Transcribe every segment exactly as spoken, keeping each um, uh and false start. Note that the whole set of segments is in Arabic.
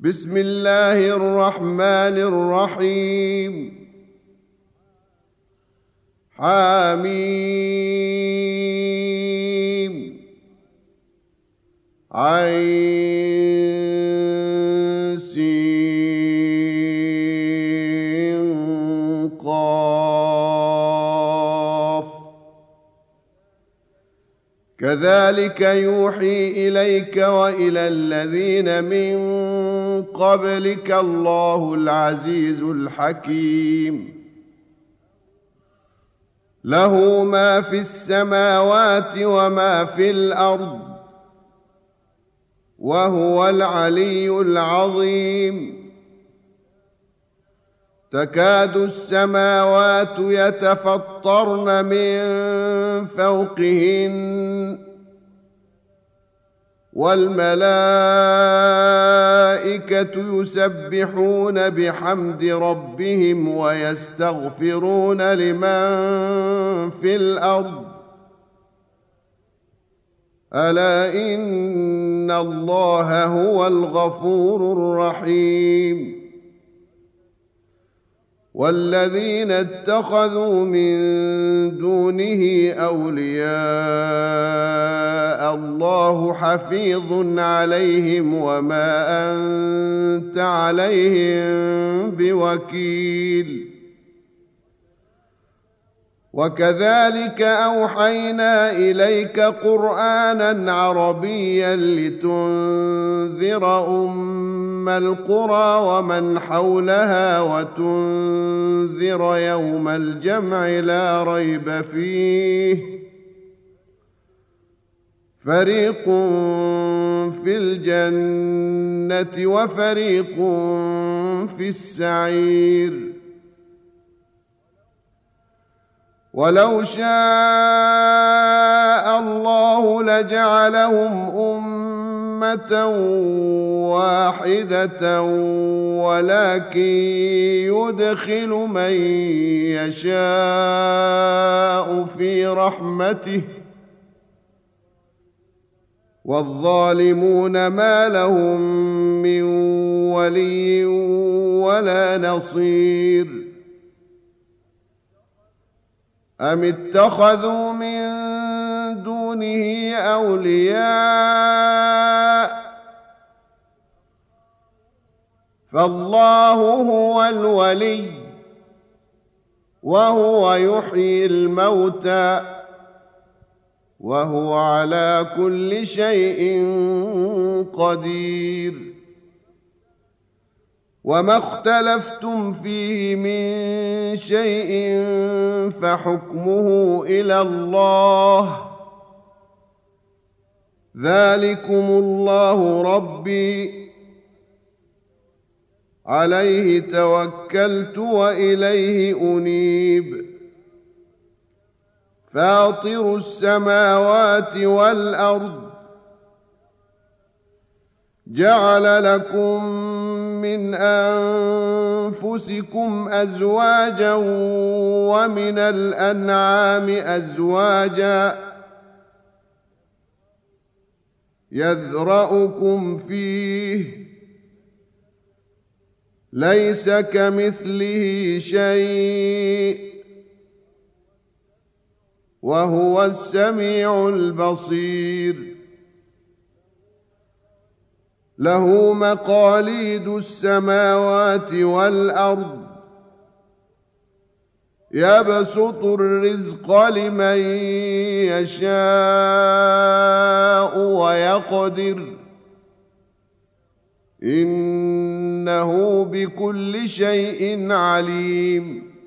بسم الله الرحمن الرحيم. حميم عين سين قاف. كذلك يوحي إليك وإلى الذين من قبلك الله العزيز الحكيم. له ما في السماوات وما في الأرض وهو العلي العظيم. تكاد السماوات يتفطرن من فوقهن والملائكة يسبحون بحمد ربهم ويستغفرون لمن في الأرض ألا إن الله هو الغفور الرحيم. والذين اتخذوا من دونه أولياء الله حفيظ عليهم وما أنت عليهم بوكيل. وكذلك أوحينا إليك قرآنا عربيا لتنذر أم القرى ومن حولها وتنذر يوم الجمع لا ريب فيه. فريق في الجنة وفريق في السعير. ولو شاء الله لجعلهم أمة واحدة ولكن يدخل من يشاء في رحمته والظالمون ما لهم من ولي ولا نصير. أم اتخذوا من دونه أولياء فالله هو الولي وهو يحيي الموتى وهو على كل شيء قدير. وما اختلفتم فيه من شيء فحكمه إلى الله. ذلكم الله ربي عليه توكلت وإليه أنيب. فاطر السماوات والأرض جعل لكم من أنفسكم أزواجا ومن الأنعام أزواجا يذرأكم فيه ليس كمثله شيء وهو السميع البصير. له مقاليد السماوات والأرض يبسط الرزق لمن يشاء ويقدر إنه بكل شيء عليم.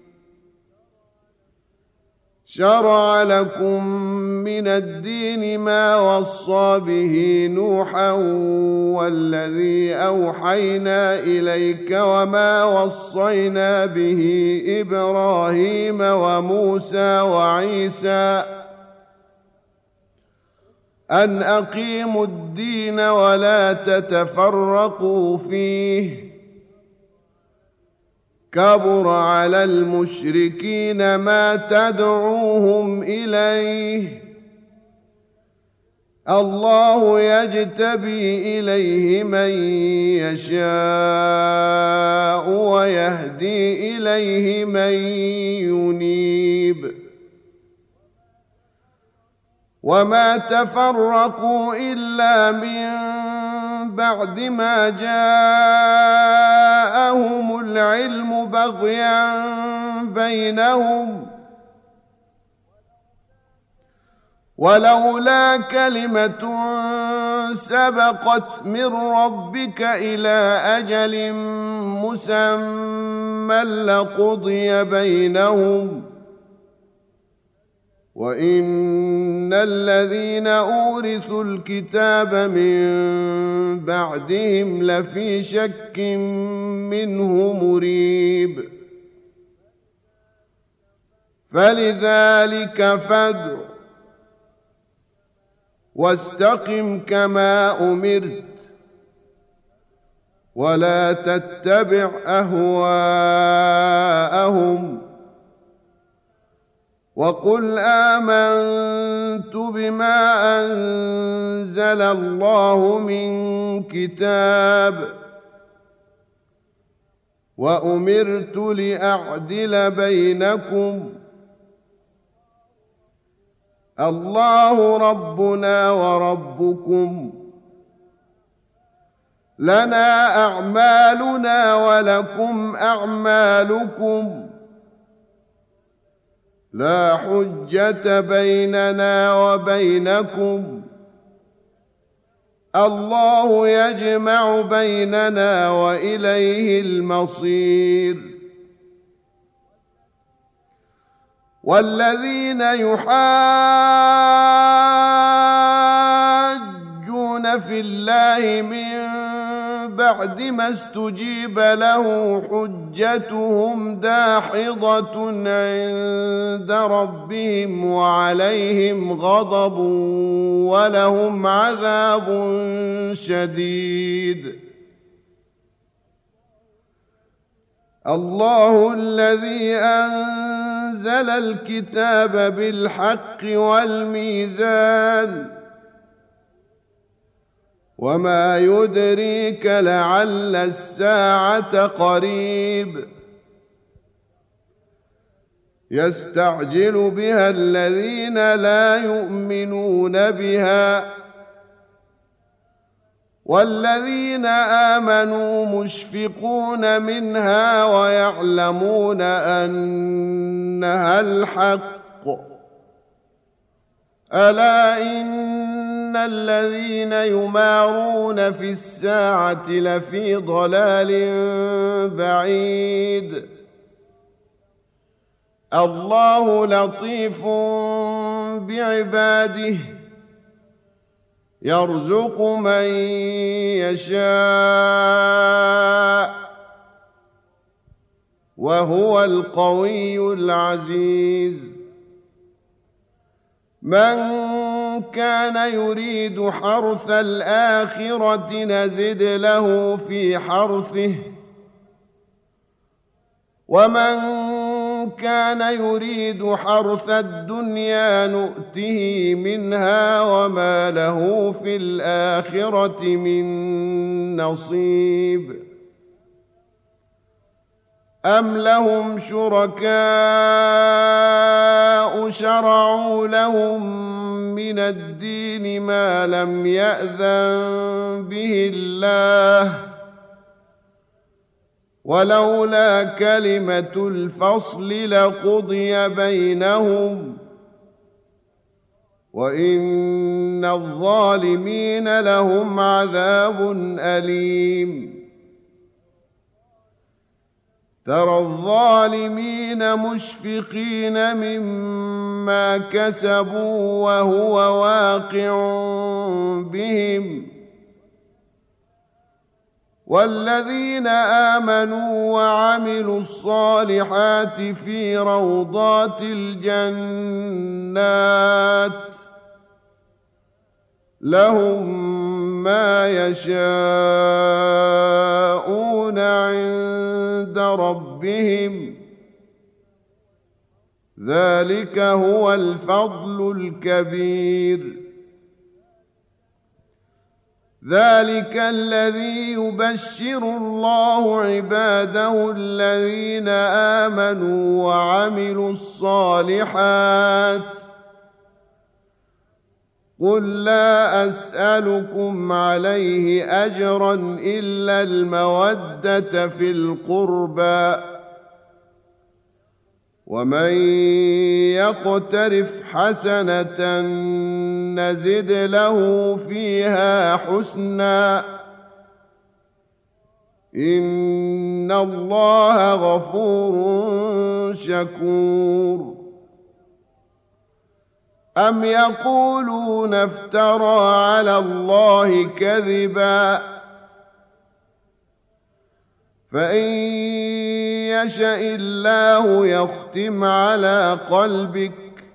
شرع لكم من الدين ما وصى به نوحا والذي أوحينا إليك وما وصينا به إبراهيم وموسى وعيسى أن أقيموا الدين ولا تتفرقوا فيه. كبر على المشركين ما تدعوهم إليه الله يجتبي إليه من يشاء ويهدي إليه من ينيب وما تفرقوا إلا من بعد ما جاءهم العلم بغيا بينهم ولولا كلمة سبقت من ربك إلى أجل مسمى لقضي بينهم وإن الذين أورثوا الكتاب من بعدهم لفي شك منه مريب فلذلك فادع واستقم كما أمرت ولا تتبع أهواءهم وقل آمنت بما أنزل الله من كتاب وأمرت لأعدل بينكم الله ربنا وربكم لنا أعمالنا ولكم أعمالكم لا حجة بيننا وبينكم الله يجمع بيننا وإليه المصير والذين يحاجون في الله من بعد ما استجيب له حجتهم داحضة عند ربهم وعليهم غضب ولهم عذاب شديد الله الذي أنزل الكتاب بالحق والميزان وما يدريك لعل الساعة قريب يستعجل بها الذين لا يؤمنون بها والذين آمنوا مشفقون منها ويعلمون أنها الحق ألا إن الذين يمارون في الساعة لفي ضلال بعيد الله لطيف بعباده يرزق من يشاء وهو القوي العزيز من كان يريد حرث الآخرة نزد له في حرثه ومن كان يريد حرث الدنيا نؤته منها وما له في الآخرة من نصيب أم لهم شركاء شرعوا لهم من الدين ما لم يأذن به الله ولولا كلمة الفصل لقضي بينهم وإن الظالمين لهم عذاب أليم ترى الظالمين مشفقين مما كسبوا وهو واقع بهم والذين آمنوا وعملوا الصالحات في روضات الجنات لهم ما يشاءون عند ربهم ذلك هو الفضل الكبير ذلك الذي يبشر الله عباده الذين آمنوا وعملوا الصالحات قل لا أسألكم عليه أجرا إلا المودة في القربى ومن يقترف حسنة نزد له فيها حسنا إن الله غفور شكور أم يقولون افترى على الله كذبا فإن يشأ الله يختم على قلبك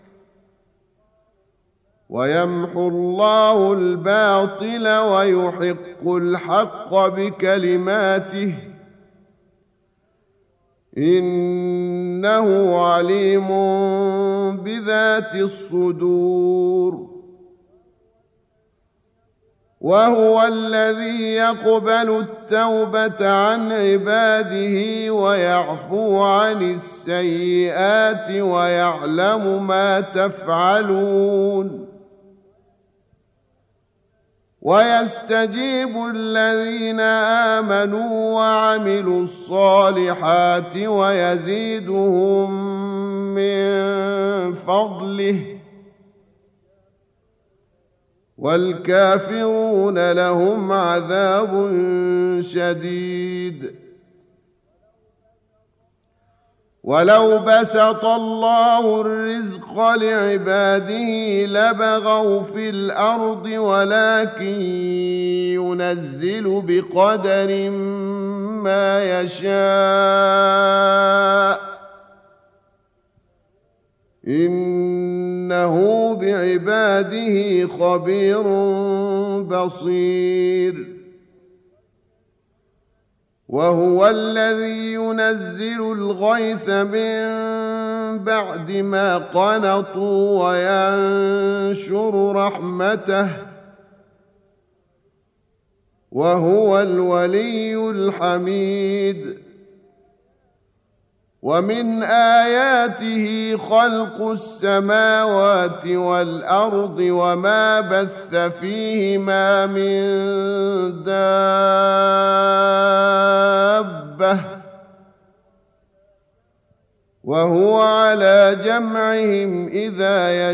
ويمحو الله الباطل ويحق الحق بكلماته إنه عليم بذات الصدور وهو الذي يقبل التوبة عن عباده ويعفو عن السيئات ويعلم ما تفعلون ويستجيب الذين آمنوا وعملوا الصالحات ويزيدهم من فضله والكافرون لهم عذاب شديد ولو بسط الله الرزق لعباده لبغوا في الأرض ولكن ينزل بقدر ما يشاء إنه بعباده خبير بصير وهو الذي ينزل الغيث من بعد ما قنطوا وينشر رحمته وهو الولي الحميد ومن آياته خلق السماوات والأرض وما بث فيهما من دابة وهو على جمعهم إذا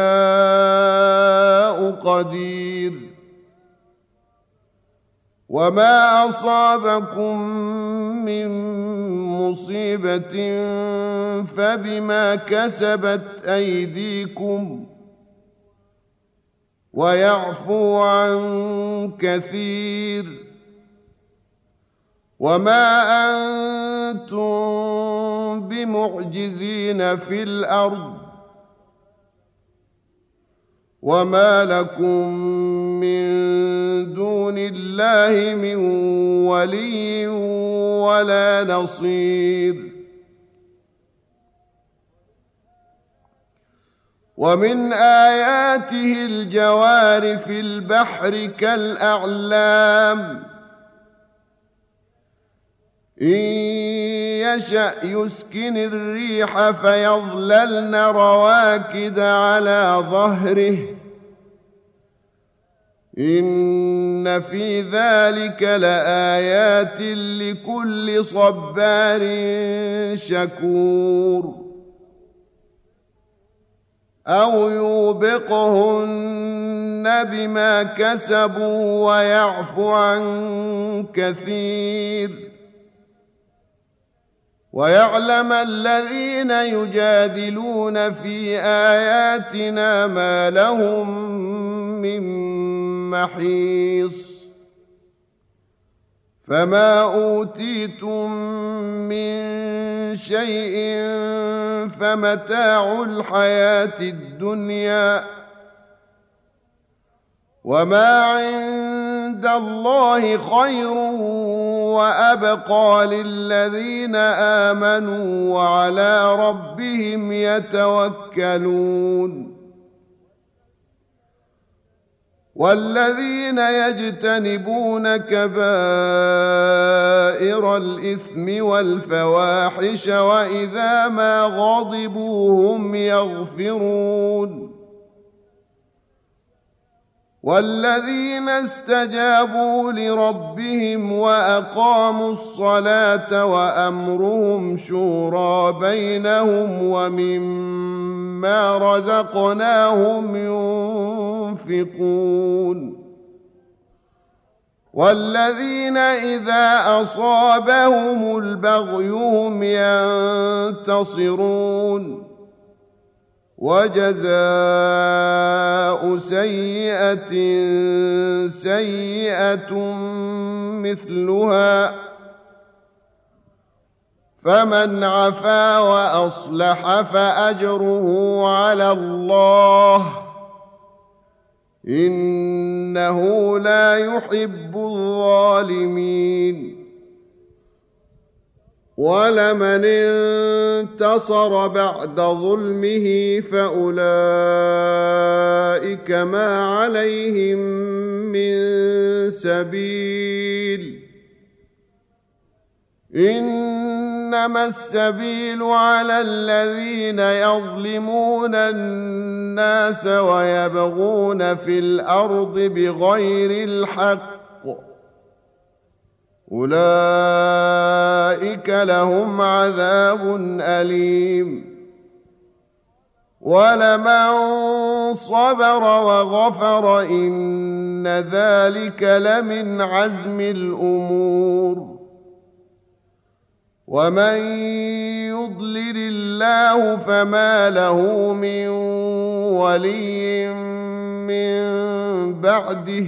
يشاء قدير وما أصابكم من مصيبة فبما كسبت أيديكم ويعفو عن كثير وما أنتم بمعجزين في الأرض وما لكم من دون الله من ولي ولا نصير ومن آياته الجوار في البحر كالأعلام إن يشأ يسكن الريح فيظللن رواكد على ظهره إن في ذلك لآيات لكل صبار شكور أو يوبقهن بما كسبوا ويعفو عن كثير ويعلم الذين يجادلون في آياتنا ما لهم من محيص فما أوتيتم من شيء فمتاع الحياة الدنيا وما عند الله خير وأبقى للذين آمنوا وعلى ربهم يتوكلون والذين يجتنبون كبائر الإثم والفواحش وإذا ما غضبوا هم يغفرون والذين استجابوا لربهم وأقاموا الصلاة وأمرهم شورى بينهم ومما رزقناهم ينفقون والذين إذا أصابهم البغي هم ينتصرون وجزاء سيئة سيئة مثلها فمن عفا وأصلح فأجره على الله إنه لا يحب الظالمين ولمن انتصر بعد ظلمه فأولئك ما عليهم من سبيل إنما السبيل على الذين يظلمون الناس ويبغون في الأرض بغير الحق أولئك لهم عذاب أليم ولمن صبر وغفر إن ذلك لمن عزم الأمور ومن يضلل الله فما له من ولي من بعده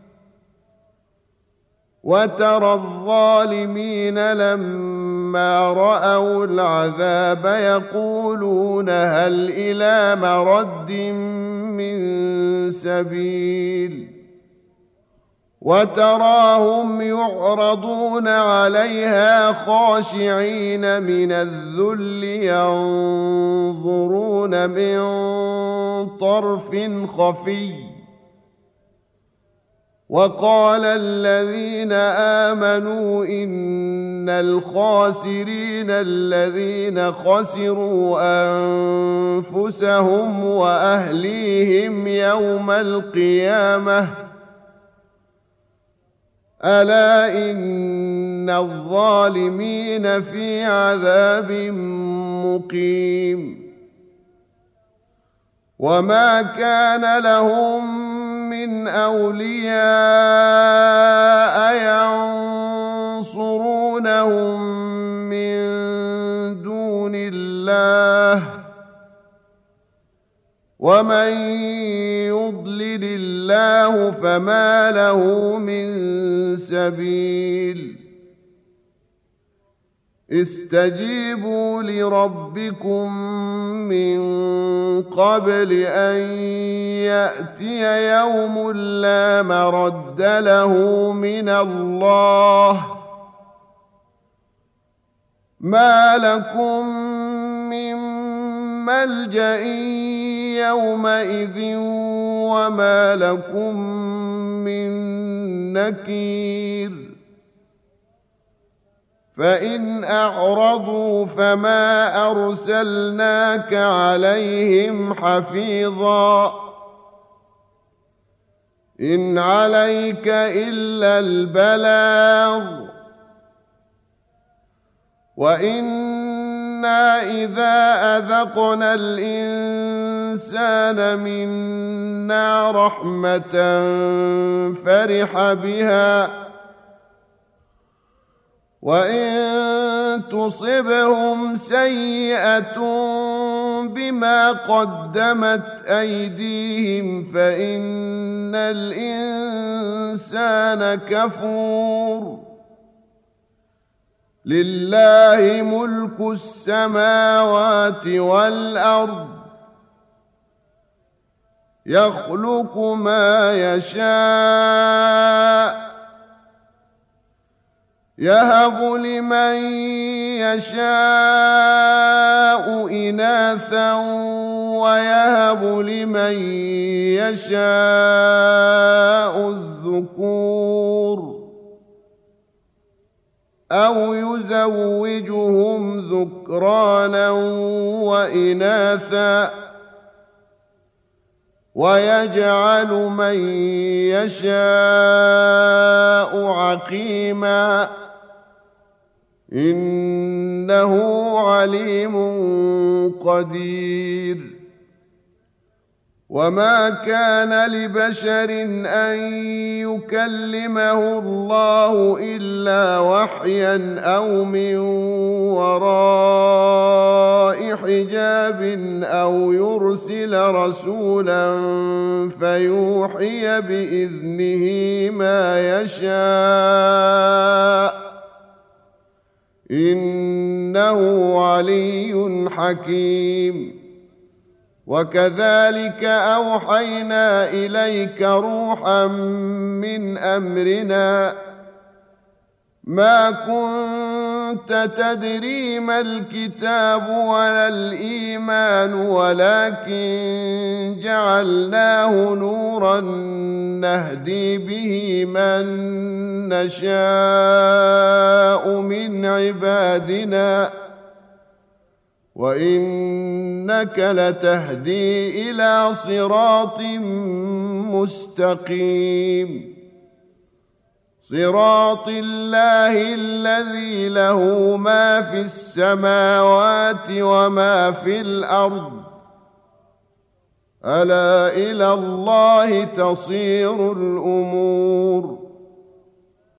وترى الظالمين لما رأوا العذاب يقولون هل إلى مرد من سبيل وتراهم يعرضون عليها خاشعين من الذل ينظرون من طرف خفي وقال الذين آمنوا إن الخاسرين الذين خسروا أنفسهم وأهليهم يوم القيامة ألا إن الظالمين في عذاب مقيم وما كان لهم من أولياء ينصرونهم من دون الله ومن يضلل الله فما له من سبيل استجيبوا لربكم من قبل أن يأتي يوم لا مرد له من الله ما لكم من ملجأ يومئذ وما لكم من نكير فإن أعرضوا فما أرسلناك عليهم حفيظا إن عليك إلا البلاغ وإنا إذا أذقنا الإنسان منا رحمة فرح بها وإن تصبهم سيئة بما قدمت أيديهم فإن الإنسان كفور لله ملك السماوات والأرض يخلق ما يشاء يهب لمن يشاء إناثا ويهب لمن يشاء الذكور أو يزوجهم ذكرانا وإناثا ويجعل من يشاء عقيما إنه عليم قدير. وما كان لبشر أن يكلمه الله إلا وحيا أو من وراء حجاب أو يرسل رسولا فيوحي بإذنه ما يشاء إنه علي حكيم. وكذلك أوحينا إليك روحا من أمرنا ما كنت تدري ما الكتاب ولا الإيمان ولكن جعلناه نورا نهدي به من نشاء من عبادنا وإنك لتهدي إلى صراط مستقيم صراط الله الذي له ما في السماوات وما في الأرض ألا إلى الله تصير الأمور